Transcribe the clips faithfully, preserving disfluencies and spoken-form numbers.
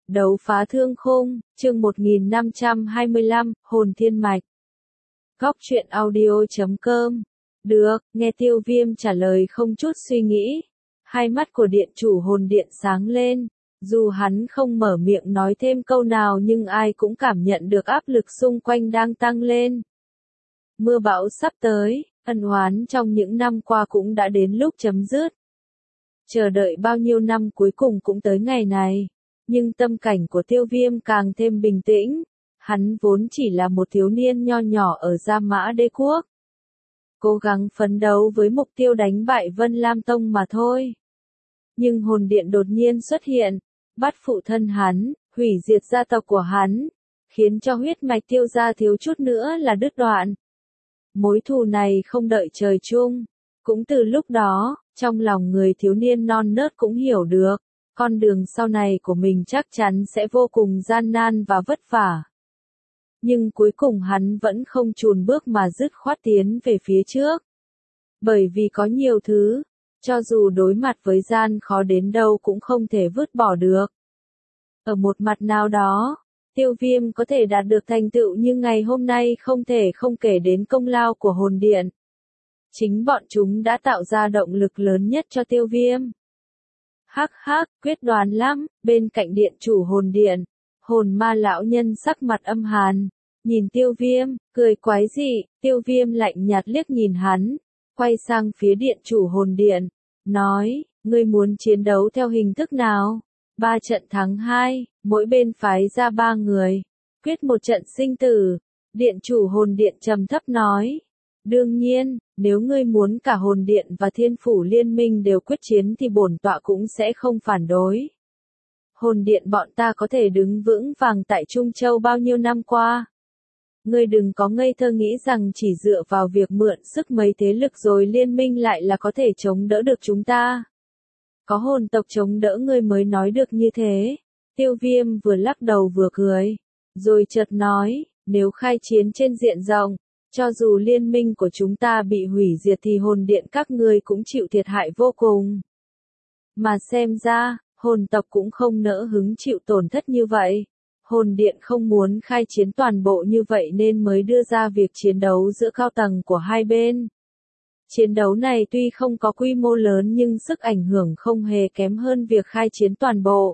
Đấu phá thương khung, chương một nghìn năm trăm hai mươi lăm, hồn thiên mạch. Góc truyện audio chấm com. Được, nghe Tiêu Viêm trả lời không chút suy nghĩ. Hai mắt của điện chủ hồn điện sáng lên. Dù hắn không mở miệng nói thêm câu nào nhưng ai cũng cảm nhận được áp lực xung quanh đang tăng lên. Mưa bão sắp tới, ân oán trong những năm qua cũng đã đến lúc chấm dứt. Chờ đợi bao nhiêu năm cuối cùng cũng tới ngày này. Nhưng tâm cảnh của Tiêu Viêm càng thêm bình tĩnh. Hắn vốn chỉ là một thiếu niên nho nhỏ ở Gia Mã Đế Quốc. Cố gắng phấn đấu với mục tiêu đánh bại Vân Lam Tông mà thôi. Nhưng hồn điện đột nhiên xuất hiện, bắt phụ thân hắn, hủy diệt gia tộc của hắn, khiến cho huyết mạch Tiêu gia thiếu chút nữa là đứt đoạn. Mối thù này không đợi trời chung. Cũng từ lúc đó, trong lòng người thiếu niên non nớt cũng hiểu được. Con đường sau này của mình chắc chắn sẽ vô cùng gian nan và vất vả. Nhưng cuối cùng hắn vẫn không chùn bước mà dứt khoát tiến về phía trước. Bởi vì có nhiều thứ, cho dù đối mặt với gian khó đến đâu cũng không thể vứt bỏ được. Ở một mặt nào đó, Tiêu Viêm có thể đạt được thành tựu như ngày hôm nay không thể không kể đến công lao của hồn điện. Chính bọn chúng đã tạo ra động lực lớn nhất cho Tiêu Viêm. Hắc hắc, quyết đoán lắm, bên cạnh điện chủ hồn điện, hồn ma lão nhân sắc mặt âm hàn, nhìn Tiêu Viêm, cười quái dị, Tiêu Viêm lạnh nhạt liếc nhìn hắn, quay sang phía điện chủ hồn điện, nói, ngươi muốn chiến đấu theo hình thức nào? Ba trận thắng hai, mỗi bên phái ra ba người, quyết một trận sinh tử, điện chủ hồn điện trầm thấp nói. Đương nhiên, nếu ngươi muốn cả hồn điện và thiên phủ liên minh đều quyết chiến thì bổn tọa cũng sẽ không phản đối. Hồn điện bọn ta có thể đứng vững vàng tại Trung Châu bao nhiêu năm qua. Ngươi đừng có ngây thơ nghĩ rằng chỉ dựa vào việc mượn sức mấy thế lực rồi liên minh lại là có thể chống đỡ được chúng ta. Có hồn tộc chống đỡ ngươi mới nói được như thế. Tiêu Viêm vừa lắc đầu vừa cười, rồi chợt nói, nếu khai chiến trên diện rộng, cho dù liên minh của chúng ta bị hủy diệt thì hồn điện các ngươi cũng chịu thiệt hại vô cùng. Mà xem ra, hồn tộc cũng không nỡ hứng chịu tổn thất như vậy. Hồn điện không muốn khai chiến toàn bộ như vậy nên mới đưa ra việc chiến đấu giữa cao tầng của hai bên. Chiến đấu này tuy không có quy mô lớn nhưng sức ảnh hưởng không hề kém hơn việc khai chiến toàn bộ.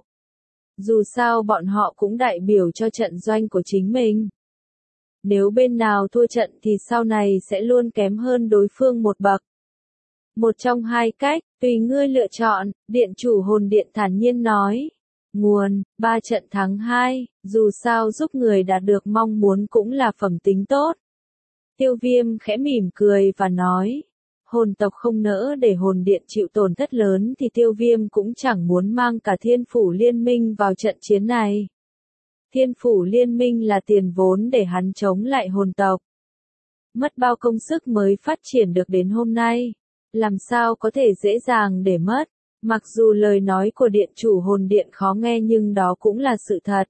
Dù sao bọn họ cũng đại biểu cho trận doanh của chính mình. Nếu bên nào thua trận thì sau này sẽ luôn kém hơn đối phương một bậc. Một trong hai cách, tùy ngươi lựa chọn, điện chủ hồn điện thản nhiên nói. Nguồn, ba trận thắng hai, dù sao giúp người đạt được mong muốn cũng là phẩm tính tốt. Tiêu Viêm khẽ mỉm cười và nói. Hồn tộc không nỡ để hồn điện chịu tổn thất lớn thì Tiêu Viêm cũng chẳng muốn mang cả thiên phủ liên minh vào trận chiến này. Thiên phủ liên minh là tiền vốn để hắn chống lại hồn tộc. Mất bao công sức mới phát triển được đến hôm nay. Làm sao có thể dễ dàng để mất. Mặc dù lời nói của điện chủ hồn điện khó nghe nhưng đó cũng là sự thật.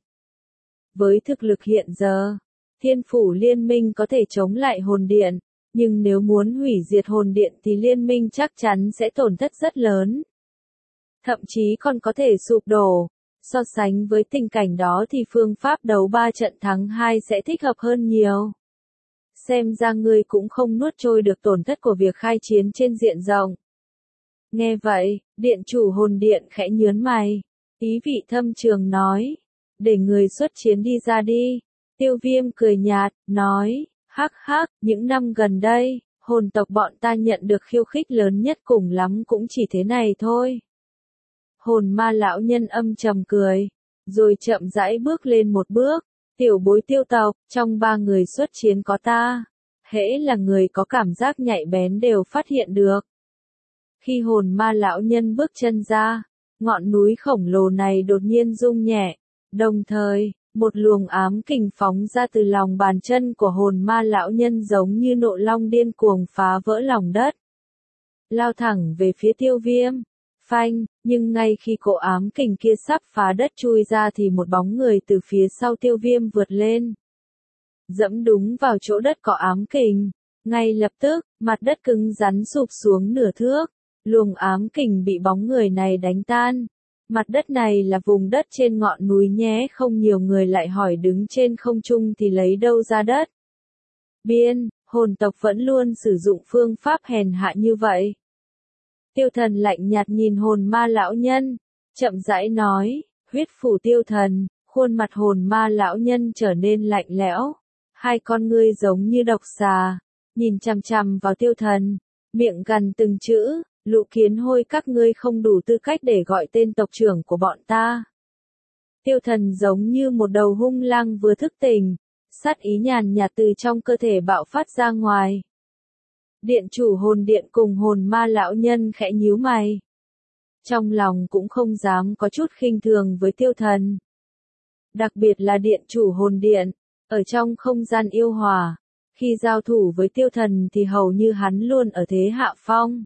Với thực lực hiện giờ, thiên phủ liên minh có thể chống lại hồn điện. Nhưng nếu muốn hủy diệt hồn điện thì liên minh chắc chắn sẽ tổn thất rất lớn. Thậm chí còn có thể sụp đổ. So sánh với tình cảnh đó thì phương pháp đấu ba trận thắng hai sẽ thích hợp hơn nhiều. Xem ra ngươi cũng không nuốt trôi được tổn thất của việc khai chiến trên diện rộng. Nghe vậy, điện chủ hồn điện khẽ nhớn mày. Ý vị thâm trường nói. Để người xuất chiến đi ra đi. Tiêu Viêm cười nhạt, nói. Hắc hắc, những năm gần đây, hồn tộc bọn ta nhận được khiêu khích lớn nhất cùng lắm cũng chỉ thế này thôi. Hồn ma lão nhân âm trầm cười, rồi chậm rãi bước lên một bước, tiểu bối Tiêu tộc, trong ba người xuất chiến có ta, hễ là người có cảm giác nhạy bén đều phát hiện được. Khi hồn ma lão nhân bước chân ra, ngọn núi khổng lồ này đột nhiên rung nhẹ, đồng thời, một luồng ám kình phóng ra từ lòng bàn chân của hồn ma lão nhân giống như nộ long điên cuồng phá vỡ lòng đất. Lao thẳng về phía Tiêu Viêm. Phanh, nhưng ngay khi cỗ ám kình kia sắp phá đất chui ra thì một bóng người từ phía sau Tiêu Viêm vượt lên. Dẫm đúng vào chỗ đất có ám kình. Ngay lập tức, mặt đất cứng rắn sụp xuống nửa thước. Luồng ám kình bị bóng người này đánh tan. Mặt đất này là vùng đất trên ngọn núi nhé, không nhiều người lại hỏi đứng trên không trung thì lấy đâu ra đất. Biên, hồn tộc vẫn luôn sử dụng phương pháp hèn hạ như vậy. Tiêu thần lạnh nhạt nhìn hồn ma lão nhân, chậm rãi nói, huyết phủ tiêu thần, khuôn mặt hồn ma lão nhân trở nên lạnh lẽo. Hai con ngươi giống như độc xà, nhìn chằm chằm vào tiêu thần, miệng gằn từng chữ, lũ kiến hôi các ngươi không đủ tư cách để gọi tên tộc trưởng của bọn ta. Tiêu thần giống như một đầu hung lang vừa thức tỉnh, sát ý nhàn nhạt từ trong cơ thể bạo phát ra ngoài. Điện chủ hồn điện cùng hồn ma lão nhân khẽ nhíu mày. Trong lòng cũng không dám có chút khinh thường với tiêu thần. Đặc biệt là điện chủ hồn điện, ở trong không gian yêu hòa, khi giao thủ với tiêu thần thì hầu như hắn luôn ở thế hạ phong.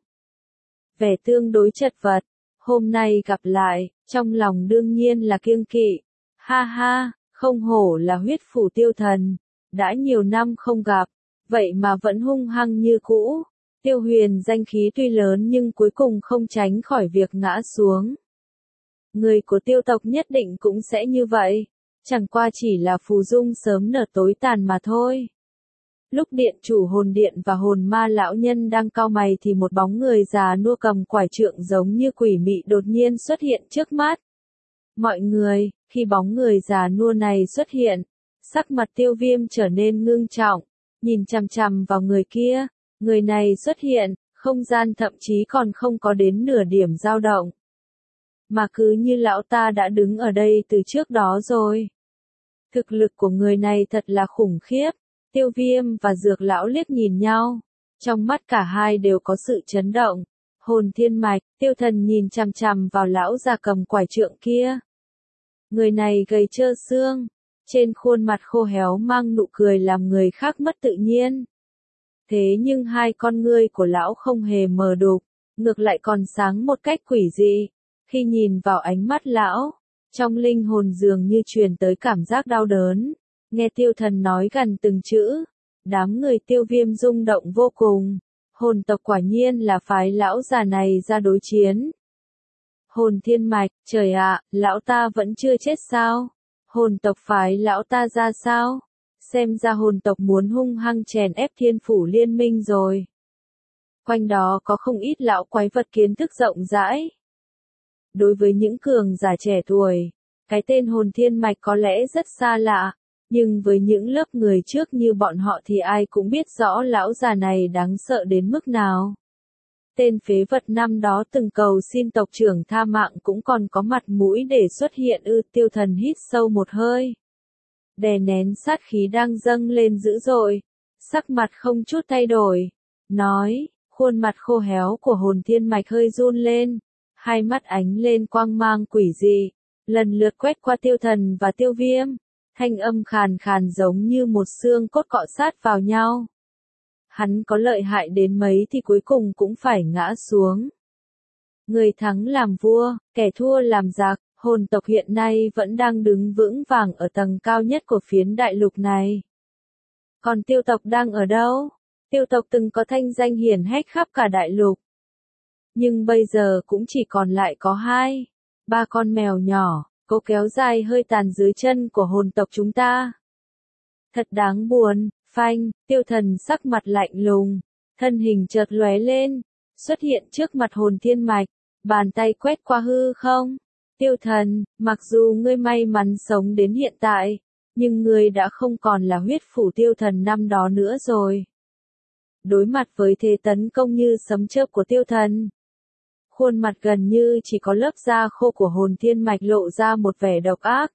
Vẻ tương đối chật vật, hôm nay gặp lại, trong lòng đương nhiên là kiêng kỵ. Ha ha, không hổ là huyết phủ tiêu thần, đã nhiều năm không gặp, vậy mà vẫn hung hăng như cũ. Tiêu huyền danh khí tuy lớn nhưng cuối cùng không tránh khỏi việc ngã xuống. Người của tiêu tộc nhất định cũng sẽ như vậy, chẳng qua chỉ là phù dung sớm nở tối tàn mà thôi. Lúc điện chủ hồn điện và hồn ma lão nhân đang cau mày thì một bóng người già nua cầm quải trượng giống như quỷ mị đột nhiên xuất hiện trước mắt. Mọi người, khi bóng người già nua này xuất hiện, sắc mặt tiêu viêm trở nên ngưng trọng, nhìn chằm chằm vào người kia, người này xuất hiện, không gian thậm chí còn không có đến nửa điểm dao động. Mà cứ như lão ta đã đứng ở đây từ trước đó rồi. Thực lực của người này thật là khủng khiếp. Tiêu viêm và dược lão liếc nhìn nhau, trong mắt cả hai đều có sự chấn động. Hồn thiên mạch, tiêu thần nhìn chằm chằm vào lão già cầm quải trượng kia. Người này gầy trơ xương, trên khuôn mặt khô héo mang nụ cười làm người khác mất tự nhiên. Thế nhưng hai con ngươi của lão không hề mờ đục, ngược lại còn sáng một cách quỷ dị. Khi nhìn vào ánh mắt lão, trong linh hồn dường như truyền tới cảm giác đau đớn. Nghe tiêu thần nói gần từng chữ, đám người tiêu viêm rung động vô cùng. Hồn tộc quả nhiên là phái lão già này ra đối chiến. Hồn thiên mạch, trời ạ, lão ta vẫn chưa chết sao? Hồn tộc phái lão ta ra sao? Xem ra hồn tộc muốn hung hăng chèn ép thiên phủ liên minh rồi. Quanh đó có không ít lão quái vật kiến thức rộng rãi. Đối với những cường giả trẻ tuổi, cái tên hồn thiên mạch có lẽ rất xa lạ. Nhưng với những lớp người trước như bọn họ thì ai cũng biết rõ lão già này đáng sợ đến mức nào. Tên phế vật năm đó từng cầu xin tộc trưởng tha mạng cũng còn có mặt mũi để xuất hiện ư. Tiêu thần hít sâu một hơi. Đè nén sát khí đang dâng lên dữ dội. Sắc mặt không chút thay đổi. Nói, khuôn mặt khô héo của hồn thiên mạch hơi run lên. Hai mắt ánh lên quang mang quỷ dị. Lần lượt quét qua tiêu thần và tiêu viêm. Thanh âm khàn khàn giống như một xương cốt cọ sát vào nhau. Hắn có lợi hại đến mấy thì cuối cùng cũng phải ngã xuống. Người thắng làm vua, kẻ thua làm giặc, hồn tộc hiện nay vẫn đang đứng vững vàng ở tầng cao nhất của phiến đại lục này. Còn tiêu tộc đang ở đâu? Tiêu tộc từng có thanh danh hiển hách khắp cả đại lục. Nhưng bây giờ cũng chỉ còn lại có hai, ba con mèo nhỏ. Cố kéo dài hơi tàn dưới chân của hồn tộc chúng ta. Thật đáng buồn, phanh, tiêu thần sắc mặt lạnh lùng, thân hình chợt lóe lên, xuất hiện trước mặt hồn thiên mạch, bàn tay quét qua hư không. Tiêu thần, mặc dù ngươi may mắn sống đến hiện tại, nhưng ngươi đã không còn là huyết phủ tiêu thần năm đó nữa rồi. Đối mặt với thế tấn công như sấm chớp của tiêu thần, khuôn mặt gần như chỉ có lớp da khô của hồn thiên mạch lộ ra một vẻ độc ác.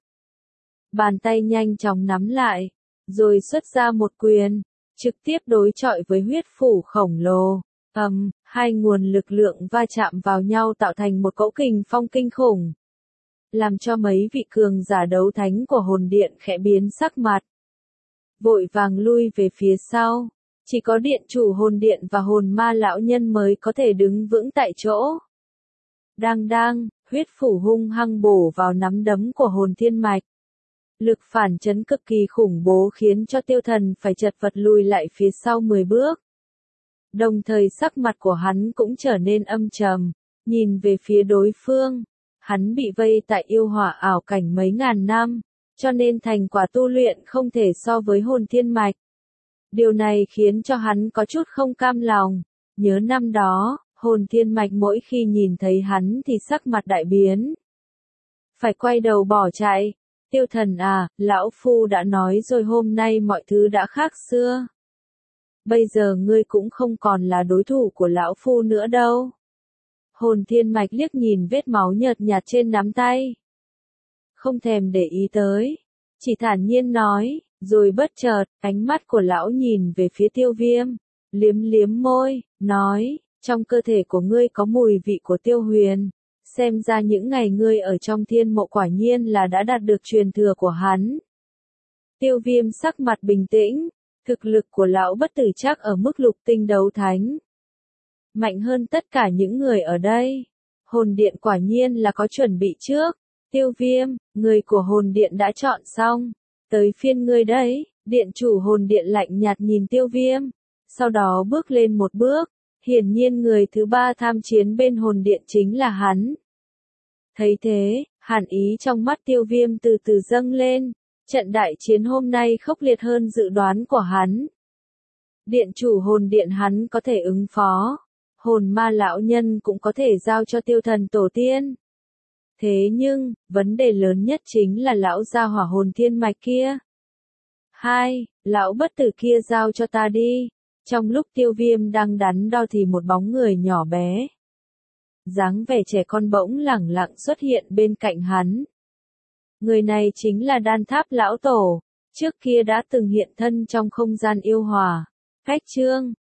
Bàn tay nhanh chóng nắm lại, rồi xuất ra một quyền, trực tiếp đối chọi với huyết phủ khổng lồ. Ầm, um, hai nguồn lực lượng va chạm vào nhau tạo thành một cỗ kình phong kinh khủng. Làm cho mấy vị cường giả đấu thánh của hồn điện khẽ biến sắc mặt. Vội vàng lui về phía sau. Chỉ có điện chủ hồn điện và hồn ma lão nhân mới có thể đứng vững tại chỗ. Đang đang, huyết phủ hung hăng bổ vào nắm đấm của hồn thiên mạch. Lực phản chấn cực kỳ khủng bố khiến cho tiêu thần phải chật vật lùi lại phía sau mười bước. Đồng thời sắc mặt của hắn cũng trở nên âm trầm, nhìn về phía đối phương. hắn bị vây tại yêu hỏa ảo cảnh mấy ngàn năm, cho nên thành quả tu luyện không thể so với hồn thiên mạch. Điều này khiến cho hắn có chút không cam lòng, nhớ năm đó, hồn thiên mạch mỗi khi nhìn thấy hắn thì sắc mặt đại biến. Phải quay đầu bỏ chạy, Tiêu Thần à, lão phu đã nói rồi hôm nay mọi thứ đã khác xưa. Bây giờ ngươi cũng không còn là đối thủ của lão phu nữa đâu. Hồn thiên mạch liếc nhìn vết máu nhợt nhạt trên nắm tay. Không thèm để ý tới, chỉ thản nhiên nói, rồi bất chợt, ánh mắt của lão nhìn về phía Tiêu Viêm, liếm liếm môi, nói, trong cơ thể của ngươi có mùi vị của Tiêu Huyền, xem ra những ngày ngươi ở trong thiên mộ quả nhiên là đã đạt được truyền thừa của hắn. Tiêu Viêm sắc mặt bình tĩnh, thực lực của lão bất tử chắc ở mức lục tinh đấu thánh. Mạnh hơn tất cả những người ở đây. Hồn điện quả nhiên là có chuẩn bị trước. Tiêu Viêm, người của hồn điện đã chọn xong. Tới phiên ngươi đấy, điện chủ hồn điện lạnh nhạt nhìn Tiêu Viêm. Sau đó bước lên một bước. Hiển nhiên người thứ ba tham chiến bên hồn điện chính là hắn. Thấy thế, hàn ý trong mắt Tiêu Viêm từ từ dâng lên. Trận đại chiến hôm nay khốc liệt hơn dự đoán của hắn. Điện chủ hồn điện hắn có thể ứng phó. Hồn ma lão nhân cũng có thể giao cho Tiêu Thần tổ tiên. Thế nhưng, vấn đề lớn nhất chính là lão gia hỏa hồn thiên mạch kia. Hai, lão bất tử kia giao cho ta đi. Trong lúc Tiêu Viêm đang đắn đo thì một bóng người nhỏ bé, dáng vẻ trẻ con bỗng lẳng lặng xuất hiện bên cạnh hắn. Người này chính là Đan Tháp lão tổ, trước kia đã từng hiện thân trong không gian yêu hỏa. Cách chương